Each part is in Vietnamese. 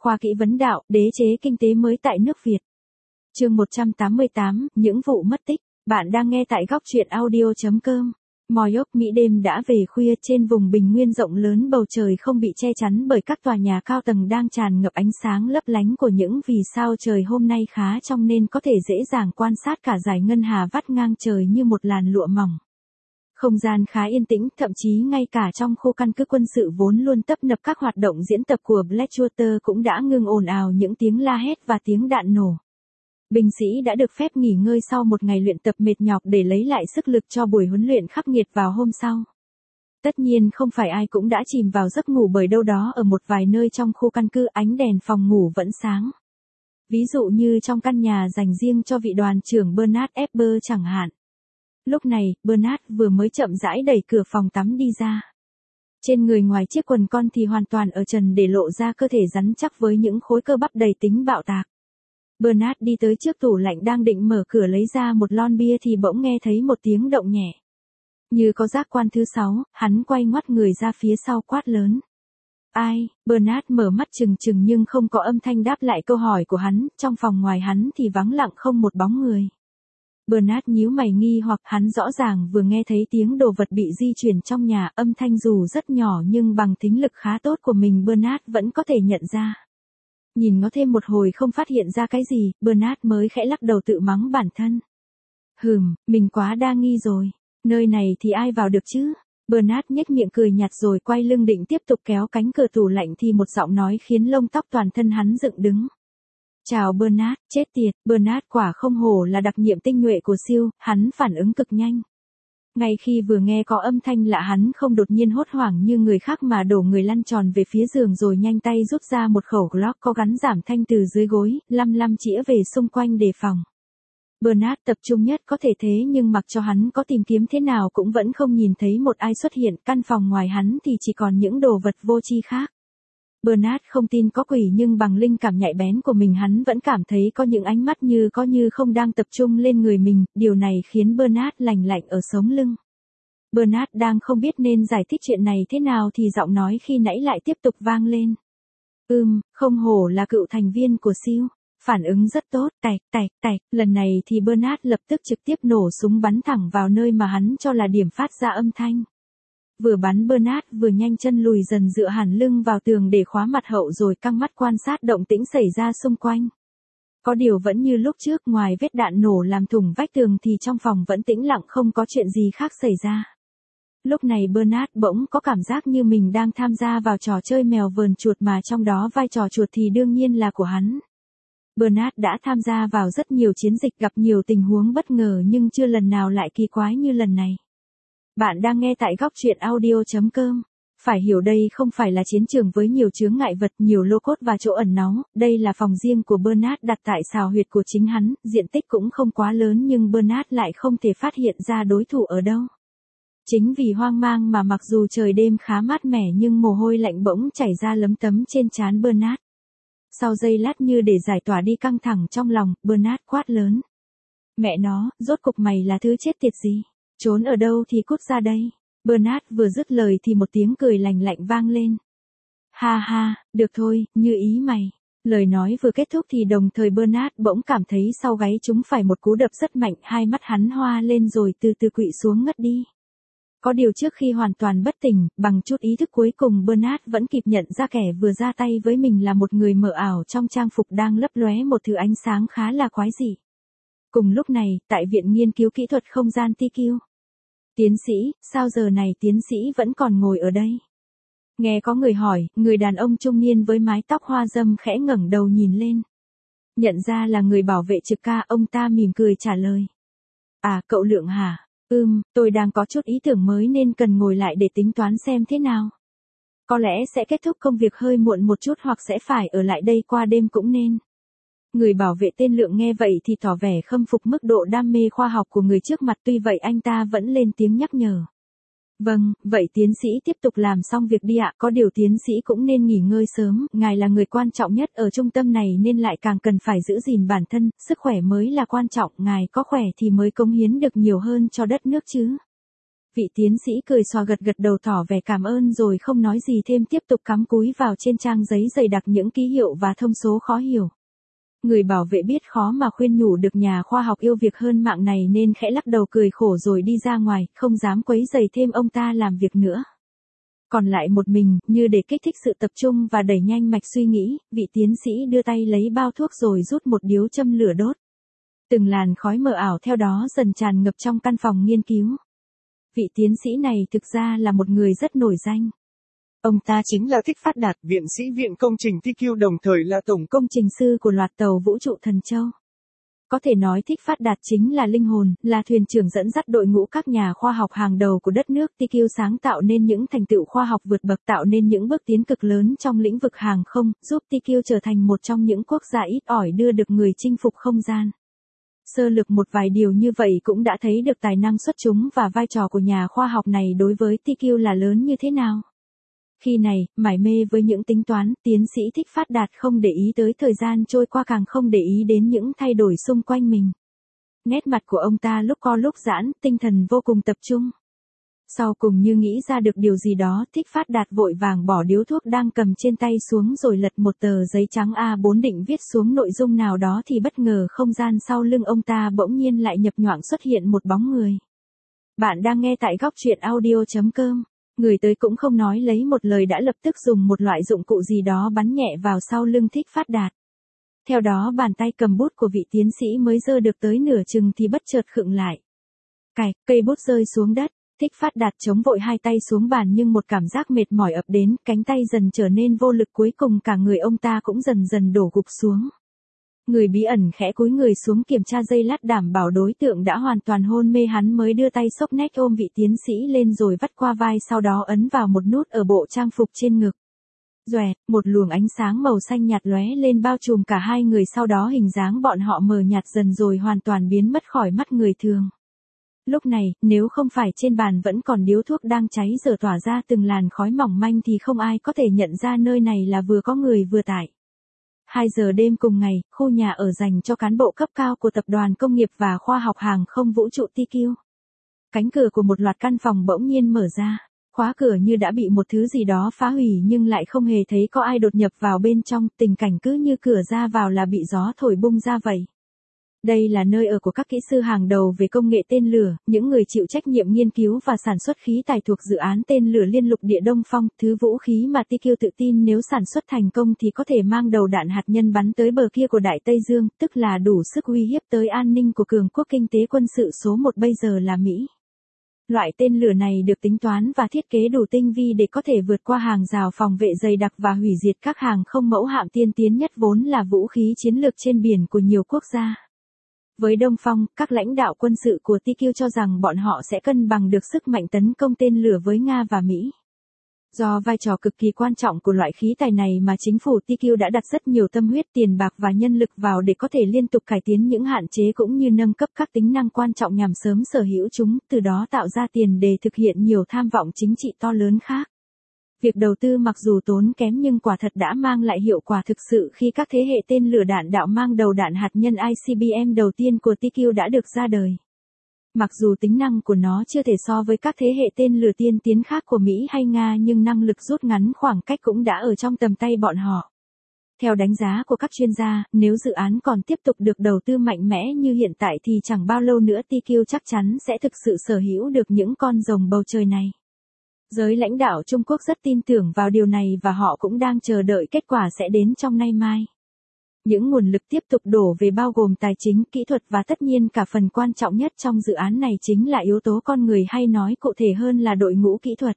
Khoa kỹ vấn đạo, đế chế kinh tế mới tại nước Việt. Chương 188, những vụ mất tích. Bạn đang nghe tại góc truyện audio.com. Moyok Mỹ đêm đã về khuya, trên vùng bình nguyên rộng lớn bầu trời không bị che chắn bởi các tòa nhà cao tầng đang tràn ngập ánh sáng lấp lánh của những vì sao trời hôm nay khá trong nên có thể dễ dàng quan sát cả dải ngân hà vắt ngang trời như một làn lụa mỏng. Không gian khá yên tĩnh, thậm chí ngay cả trong khu căn cứ quân sự vốn luôn tấp nập các hoạt động diễn tập của Blackwater cũng đã ngưng ồn ào những tiếng la hét và tiếng đạn nổ. Binh sĩ đã được phép nghỉ ngơi sau một ngày luyện tập mệt nhọc để lấy lại sức lực cho buổi huấn luyện khắc nghiệt vào hôm sau. Tất nhiên không phải ai cũng đã chìm vào giấc ngủ, bởi đâu đó ở một vài nơi trong khu căn cứ ánh đèn phòng ngủ vẫn sáng. Ví dụ như trong căn nhà dành riêng cho vị đoàn trưởng Bernard Eber chẳng hạn. Lúc này, Bernard vừa mới chậm rãi đẩy cửa phòng tắm đi ra. Trên người ngoài chiếc quần con thì hoàn toàn ở trần để lộ ra cơ thể rắn chắc với những khối cơ bắp đầy tính bạo tạc. Bernard đi tới trước tủ lạnh đang định mở cửa lấy ra một lon bia thì bỗng nghe thấy một tiếng động nhẹ. Như có giác quan thứ 6, hắn quay ngoắt người ra phía sau quát lớn. Ai? Bernard mở mắt trừng trừng nhưng không có âm thanh đáp lại câu hỏi của hắn, trong phòng ngoài hắn thì vắng lặng không một bóng người. Bernard nhíu mày nghi hoặc, hắn rõ ràng vừa nghe thấy tiếng đồ vật bị di chuyển trong nhà, âm thanh dù rất nhỏ nhưng bằng thính lực khá tốt của mình Bernard vẫn có thể nhận ra. Nhìn ngó thêm một hồi không phát hiện ra cái gì, Bernard mới khẽ lắc đầu tự mắng bản thân. Mình quá đa nghi rồi. Nơi này thì ai vào được chứ? Bernard nhếch miệng cười nhạt rồi quay lưng định tiếp tục kéo cánh cửa tủ lạnh thì một giọng nói khiến lông tóc toàn thân hắn dựng đứng. Chào Bernard, chết tiệt, Bernard quả không hổ là đặc nhiệm tinh nhuệ của siêu, hắn phản ứng cực nhanh. Ngay khi vừa nghe có âm thanh lạ hắn không đột nhiên hốt hoảng như người khác mà đổ người lăn tròn về phía giường rồi nhanh tay rút ra một khẩu Glock có gắn giảm thanh từ dưới gối, lăm chĩa về xung quanh đề phòng. Bernard tập trung nhất có thể thế nhưng mặc cho hắn có tìm kiếm thế nào cũng vẫn không nhìn thấy một ai xuất hiện, căn phòng ngoài hắn thì chỉ còn những đồ vật vô tri khác. Bernard không tin có quỷ nhưng bằng linh cảm nhạy bén của mình hắn vẫn cảm thấy có những ánh mắt như có như không đang tập trung lên người mình, điều này khiến Bernard lành lạnh ở sống lưng. Bernard đang không biết nên giải thích chuyện này thế nào thì giọng nói khi nãy lại tiếp tục vang lên. Không hổ là cựu thành viên của siêu. Phản ứng rất tốt, tạch, lần này thì Bernard lập tức trực tiếp nổ súng bắn thẳng vào nơi mà hắn cho là điểm phát ra âm thanh. Vừa bắn Bernard vừa nhanh chân lùi dần dựa hẳn lưng vào tường để khóa mặt hậu rồi căng mắt quan sát động tĩnh xảy ra xung quanh. Có điều vẫn như lúc trước, ngoài vết đạn nổ làm thủng vách tường thì trong phòng vẫn tĩnh lặng không có chuyện gì khác xảy ra. Lúc này Bernard bỗng có cảm giác như mình đang tham gia vào trò chơi mèo vờn chuột mà trong đó vai trò chuột thì đương nhiên là của hắn. Bernard đã tham gia vào rất nhiều chiến dịch, gặp nhiều tình huống bất ngờ nhưng chưa lần nào lại kỳ quái như lần này. Bạn đang nghe tại góc truyện audio.com. Phải hiểu đây không phải là chiến trường với nhiều chướng ngại vật, nhiều lô cốt và chỗ ẩn náu, đây là phòng riêng của Bernard đặt tại xào huyệt của chính hắn, diện tích cũng không quá lớn nhưng Bernard lại không thể phát hiện ra đối thủ ở đâu. Chính vì hoang mang mà mặc dù trời đêm khá mát mẻ nhưng mồ hôi lạnh bỗng chảy ra lấm tấm trên trán Bernard. Sau giây lát như để giải tỏa đi căng thẳng trong lòng, Bernard quát lớn. Mẹ nó, rốt cục mày là thứ chết tiệt gì? Trốn ở đâu thì cút ra đây. Bernard vừa dứt lời thì một tiếng cười lành lạnh vang lên. Ha, được thôi, như ý mày. Lời nói vừa kết thúc thì đồng thời Bernard bỗng cảm thấy sau gáy trúng phải một cú đập rất mạnh, hai mắt hắn hoa lên rồi từ từ quỵ xuống ngất đi. Có điều trước khi hoàn toàn bất tỉnh, bằng chút ý thức cuối cùng Bernard vẫn kịp nhận ra kẻ vừa ra tay với mình là một người mờ ảo trong trang phục đang lấp lóe một thứ ánh sáng khá là quái dị. Cùng lúc này, tại Viện Nghiên cứu Kỹ thuật Không gian TQ. Tiến sĩ, sao giờ này tiến sĩ vẫn còn ngồi ở đây? Nghe có người hỏi, người đàn ông trung niên với mái tóc hoa râm khẽ ngẩng đầu nhìn lên. Nhận ra là người bảo vệ trực ca, ông ta mỉm cười trả lời. À, cậu Lượng hả? Tôi đang có chút ý tưởng mới nên cần ngồi lại để tính toán xem thế nào. Có lẽ sẽ kết thúc công việc hơi muộn một chút hoặc sẽ phải ở lại đây qua đêm cũng nên. Người bảo vệ tên Lượng nghe vậy thì tỏ vẻ khâm phục mức độ đam mê khoa học của người trước mặt, tuy vậy anh ta vẫn lên tiếng nhắc nhở. Vâng, vậy tiến sĩ tiếp tục làm xong việc đi ạ, có điều tiến sĩ cũng nên nghỉ ngơi sớm, ngài là người quan trọng nhất ở trung tâm này nên lại càng cần phải giữ gìn bản thân, sức khỏe mới là quan trọng, ngài có khỏe thì mới cống hiến được nhiều hơn cho đất nước chứ. Vị tiến sĩ cười xòa gật gật đầu tỏ vẻ cảm ơn rồi không nói gì thêm, tiếp tục cắm cúi vào trên trang giấy dày đặc những ký hiệu và thông số khó hiểu. Người bảo vệ biết khó mà khuyên nhủ được nhà khoa học yêu việc hơn mạng này nên khẽ lắc đầu cười khổ rồi đi ra ngoài, không dám quấy rầy thêm ông ta làm việc nữa. Còn lại một mình, như để kích thích sự tập trung và đẩy nhanh mạch suy nghĩ, vị tiến sĩ đưa tay lấy bao thuốc rồi rút một điếu châm lửa đốt. Từng làn khói mờ ảo theo đó dần tràn ngập trong căn phòng nghiên cứu. Vị tiến sĩ này thực ra là một người rất nổi danh. Ông ta chính là Thích Phát Đạt, viện sĩ Viện Công trình TQ, đồng thời là tổng công trình sư của loạt tàu vũ trụ Thần Châu. Có thể nói Thích Phát Đạt chính là linh hồn, là thuyền trưởng dẫn dắt đội ngũ các nhà khoa học hàng đầu của đất nước TQ, sáng tạo nên những thành tựu khoa học vượt bậc, tạo nên những bước tiến cực lớn trong lĩnh vực hàng không, giúp TQ trở thành một trong những quốc gia ít ỏi đưa được người chinh phục không gian. Sơ lược một vài điều như vậy cũng đã thấy được tài năng xuất chúng và vai trò của nhà khoa học này đối với TQ là lớn như thế nào. Khi này, mải mê với những tính toán, tiến sĩ Thích Phát Đạt không để ý tới thời gian trôi qua, càng không để ý đến những thay đổi xung quanh mình. Nét mặt của ông ta lúc co lúc giãn, tinh thần vô cùng tập trung. Sau cùng như nghĩ ra được điều gì đó, Thích Phát Đạt vội vàng bỏ điếu thuốc đang cầm trên tay xuống rồi lật một tờ giấy trắng A4 định viết xuống nội dung nào đó thì bất ngờ không gian sau lưng ông ta bỗng nhiên lại nhập nhoạng xuất hiện một bóng người. Bạn đang nghe tại góc truyện audio.com. Người tới cũng không nói lấy một lời đã lập tức dùng một loại dụng cụ gì đó bắn nhẹ vào sau lưng Thích Phát Đạt. Theo đó bàn tay cầm bút của vị tiến sĩ mới giơ được tới nửa chừng thì bất chợt khựng lại. Cây bút rơi xuống đất. Thích Phát Đạt chống vội hai tay xuống bàn nhưng một cảm giác mệt mỏi ập đến, cánh tay dần trở nên vô lực, cuối cùng cả người ông ta cũng dần dần đổ gục xuống. Người bí ẩn khẽ cúi người xuống kiểm tra giây lát, đảm bảo đối tượng đã hoàn toàn hôn mê, hắn mới đưa tay xốc nách ôm vị tiến sĩ lên rồi vắt qua vai, sau đó ấn vào một nút ở bộ trang phục trên ngực. Doẹt, một luồng ánh sáng màu xanh nhạt lóe lên bao trùm cả hai người, sau đó hình dáng bọn họ mờ nhạt dần rồi hoàn toàn biến mất khỏi mắt người thường. Lúc này, nếu không phải trên bàn vẫn còn điếu thuốc đang cháy dở tỏa ra từng làn khói mỏng manh thì không ai có thể nhận ra nơi này là vừa có người vừa tại. 2 giờ đêm cùng ngày, khu nhà ở dành cho cán bộ cấp cao của Tập đoàn Công nghiệp và Khoa học Hàng không Vũ trụ TQ. Cánh cửa của một loạt căn phòng bỗng nhiên mở ra. Khóa cửa như đã bị một thứ gì đó phá hủy nhưng lại không hề thấy có ai đột nhập vào bên trong, tình cảnh cứ như cửa ra vào là bị gió thổi bung ra vậy. Đây là nơi ở của các kỹ sư hàng đầu về công nghệ tên lửa, những người chịu trách nhiệm nghiên cứu và sản xuất khí tài thuộc dự án tên lửa liên lục địa Đông Phong, thứ vũ khí mà TQ tự tin nếu sản xuất thành công thì có thể mang đầu đạn hạt nhân bắn tới bờ kia của Đại Tây Dương, tức là đủ sức uy hiếp tới an ninh của cường quốc kinh tế quân sự số 1 bây giờ là Mỹ. Loại tên lửa này được tính toán và thiết kế đủ tinh vi để có thể vượt qua hàng rào phòng vệ dày đặc và hủy diệt các hàng không mẫu hạm tiên tiến nhất vốn là vũ khí chiến lược trên biển của nhiều quốc gia. Với Đông Phong, các lãnh đạo quân sự của TQ cho rằng bọn họ sẽ cân bằng được sức mạnh tấn công tên lửa với Nga và Mỹ. Do vai trò cực kỳ quan trọng của loại khí tài này mà chính phủ TQ đã đặt rất nhiều tâm huyết, tiền bạc và nhân lực vào để có thể liên tục cải tiến những hạn chế cũng như nâng cấp các tính năng quan trọng nhằm sớm sở hữu chúng, từ đó tạo ra tiền đề thực hiện nhiều tham vọng chính trị to lớn khác. Việc đầu tư mặc dù tốn kém nhưng quả thật đã mang lại hiệu quả thực sự khi các thế hệ tên lửa đạn đạo mang đầu đạn hạt nhân ICBM đầu tiên của TQ đã được ra đời. Mặc dù tính năng của nó chưa thể so với các thế hệ tên lửa tiên tiến khác của Mỹ hay Nga nhưng năng lực rút ngắn khoảng cách cũng đã ở trong tầm tay bọn họ. Theo đánh giá của các chuyên gia, nếu dự án còn tiếp tục được đầu tư mạnh mẽ như hiện tại thì chẳng bao lâu nữa TQ chắc chắn sẽ thực sự sở hữu được những con rồng bầu trời này. Giới lãnh đạo Trung Quốc rất tin tưởng vào điều này và họ cũng đang chờ đợi kết quả sẽ đến trong nay mai. Những nguồn lực tiếp tục đổ về bao gồm tài chính, kỹ thuật và tất nhiên cả phần quan trọng nhất trong dự án này chính là yếu tố con người, hay nói cụ thể hơn là đội ngũ kỹ thuật.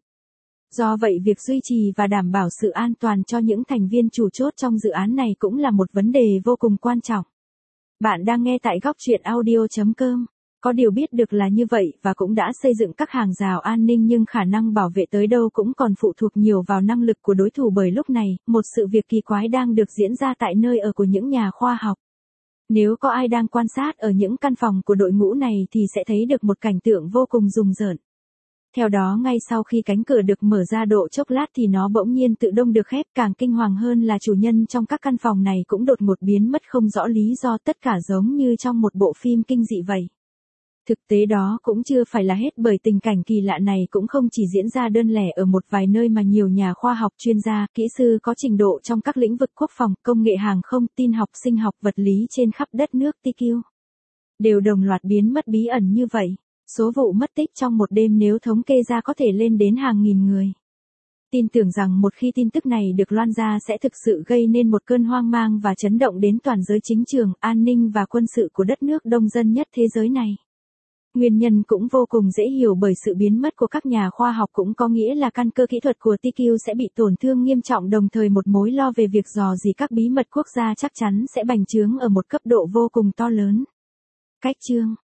Do vậy việc duy trì và đảm bảo sự an toàn cho những thành viên chủ chốt trong dự án này cũng là một vấn đề vô cùng quan trọng. Bạn đang nghe tại góc truyện audio.com. Có điều biết được là như vậy và cũng đã xây dựng các hàng rào an ninh nhưng khả năng bảo vệ tới đâu cũng còn phụ thuộc nhiều vào năng lực của đối thủ, bởi lúc này, một sự việc kỳ quái đang được diễn ra tại nơi ở của những nhà khoa học. Nếu có ai đang quan sát ở những căn phòng của đội ngũ này thì sẽ thấy được một cảnh tượng vô cùng rùng rợn. Theo đó ngay sau khi cánh cửa được mở ra độ chốc lát thì nó bỗng nhiên tự động được khép, càng kinh hoàng hơn là chủ nhân trong các căn phòng này cũng đột ngột biến mất không rõ lý do, tất cả giống như trong một bộ phim kinh dị vậy. Thực tế đó cũng chưa phải là hết, bởi tình cảnh kỳ lạ này cũng không chỉ diễn ra đơn lẻ ở một vài nơi mà nhiều nhà khoa học, chuyên gia, kỹ sư có trình độ trong các lĩnh vực quốc phòng, công nghệ hàng không, tin học, sinh học, vật lý trên khắp đất nước TQ đều đồng loạt biến mất bí ẩn như vậy. Số vụ mất tích trong một đêm nếu thống kê ra có thể lên đến hàng nghìn người. Tin tưởng rằng một khi tin tức này được loan ra sẽ thực sự gây nên một cơn hoang mang và chấn động đến toàn giới chính trường, an ninh và quân sự của đất nước đông dân nhất thế giới này. Nguyên nhân cũng vô cùng dễ hiểu, bởi sự biến mất của các nhà khoa học cũng có nghĩa là căn cơ kỹ thuật của TQ sẽ bị tổn thương nghiêm trọng, đồng thời một mối lo về việc rò rỉ các bí mật quốc gia chắc chắn sẽ bành trướng ở một cấp độ vô cùng to lớn. Cách chương